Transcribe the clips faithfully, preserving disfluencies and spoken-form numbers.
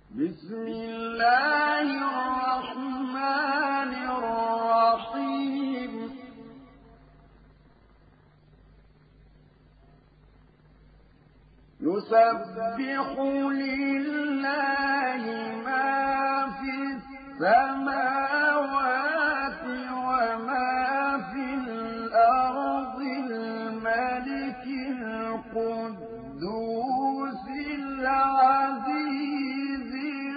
بسم الله الرحمن الرحيم يسبح لله ما في السماوات وما في الأرض الملك القدوس العزيز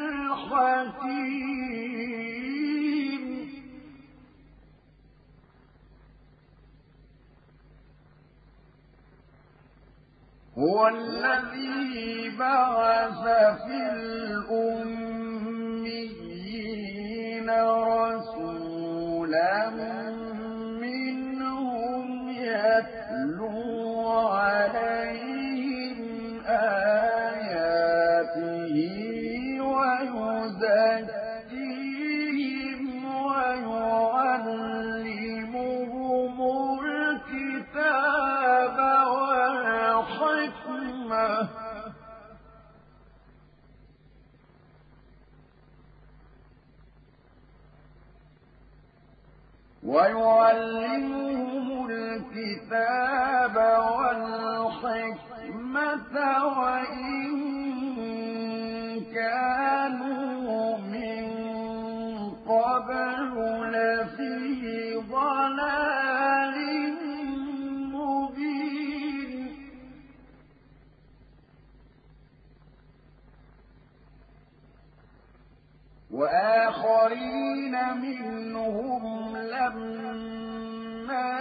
الحكيم هو الذي بعث في الأميين رسولا منهم يتلو عليهم آياته ويزكيهم ويعلمهم الكتاب والحكمة ويعلمهم الكتاب والحكمة وإن كانوا من قبل لفي ضلال مبين وآخرين منهم لما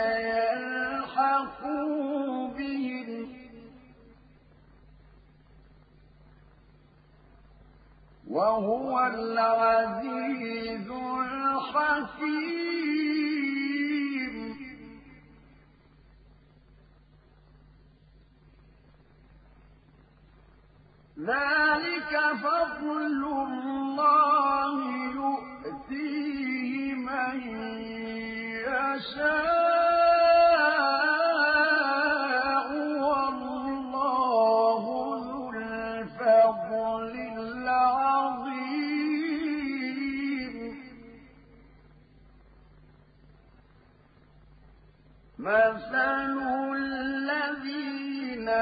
يلحقوا بهم وهو العزيز الحكيم ذلك فضل الله يؤتيه من يشاء والله ذو الفضل العظيم مثل الذين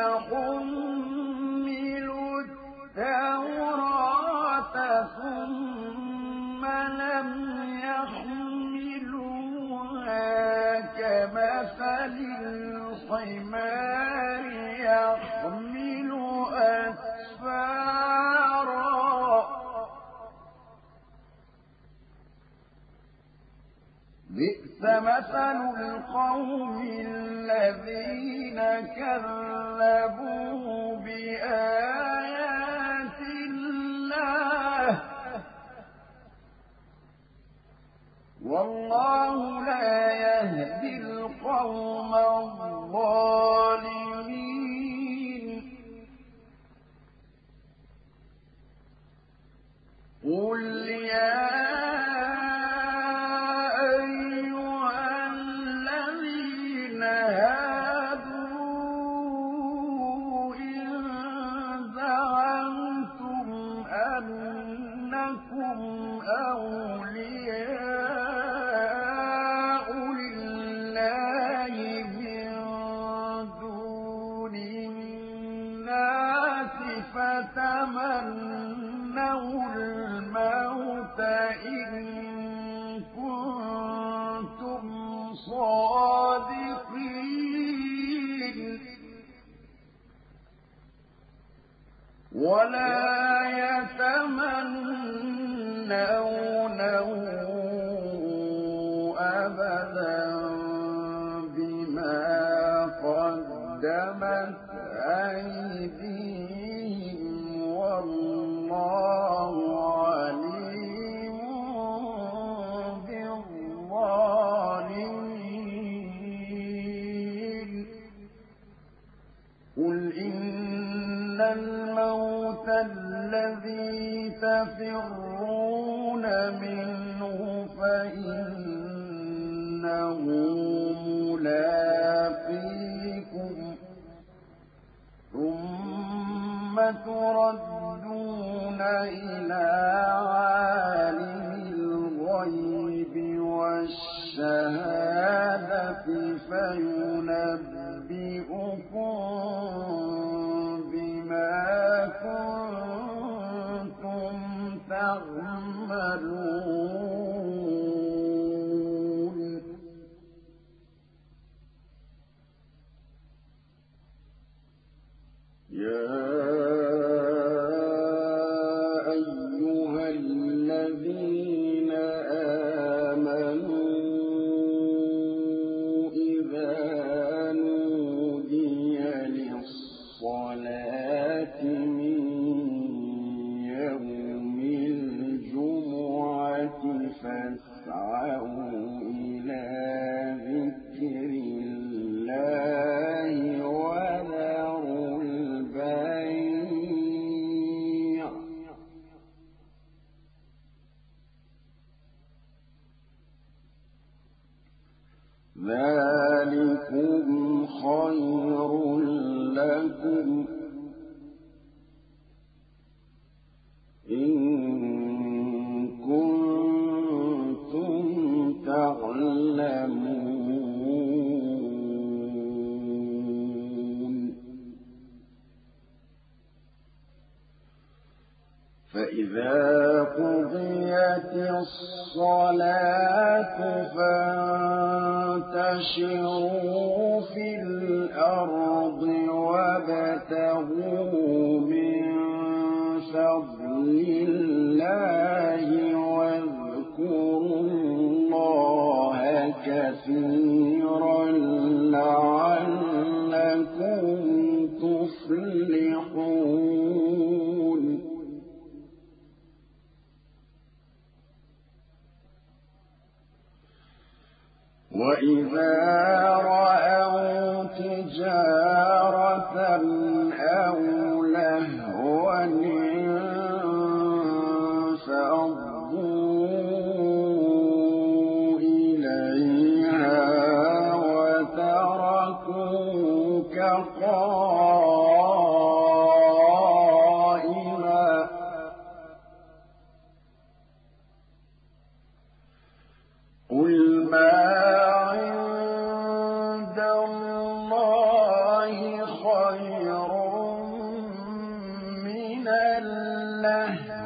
حملوا التوراة ثم لم يحملوها كمثل الحمار يحمل أسفارا بئس مثل القوم الذين كذبوا بآيات الله والله لا يهدي القوم الظالمين قل يا أولياء لله من دون الناس فتمنوا الموت إن كنتم صادقين ولا يتمنونه أبدا بما قدمت أيديهم والله عليم بالظالمين قل إن الموت الذي تفرون منه فإنه ملاقيكم ثم تردون إلى عالم الغيب والشهادة فينبئكم بما كنتم تعملون يا أيها الذين آمنوا إذا نودي للصلاة من يوم الجمعة فاسعوا إلى ذكر الله وذروا البيع ذلكم خير لكم إن كنتم تعلمون فإذا قضيت الصلاة فانتشروا في الأرض وابتغوا من فضل الله واذكروا الله كثيرا لعلكم تفلحون وإذا رأوا تجارة أو لهوا انفضوا إليها وتركوك قائما قل ما عند الله خير من اللهو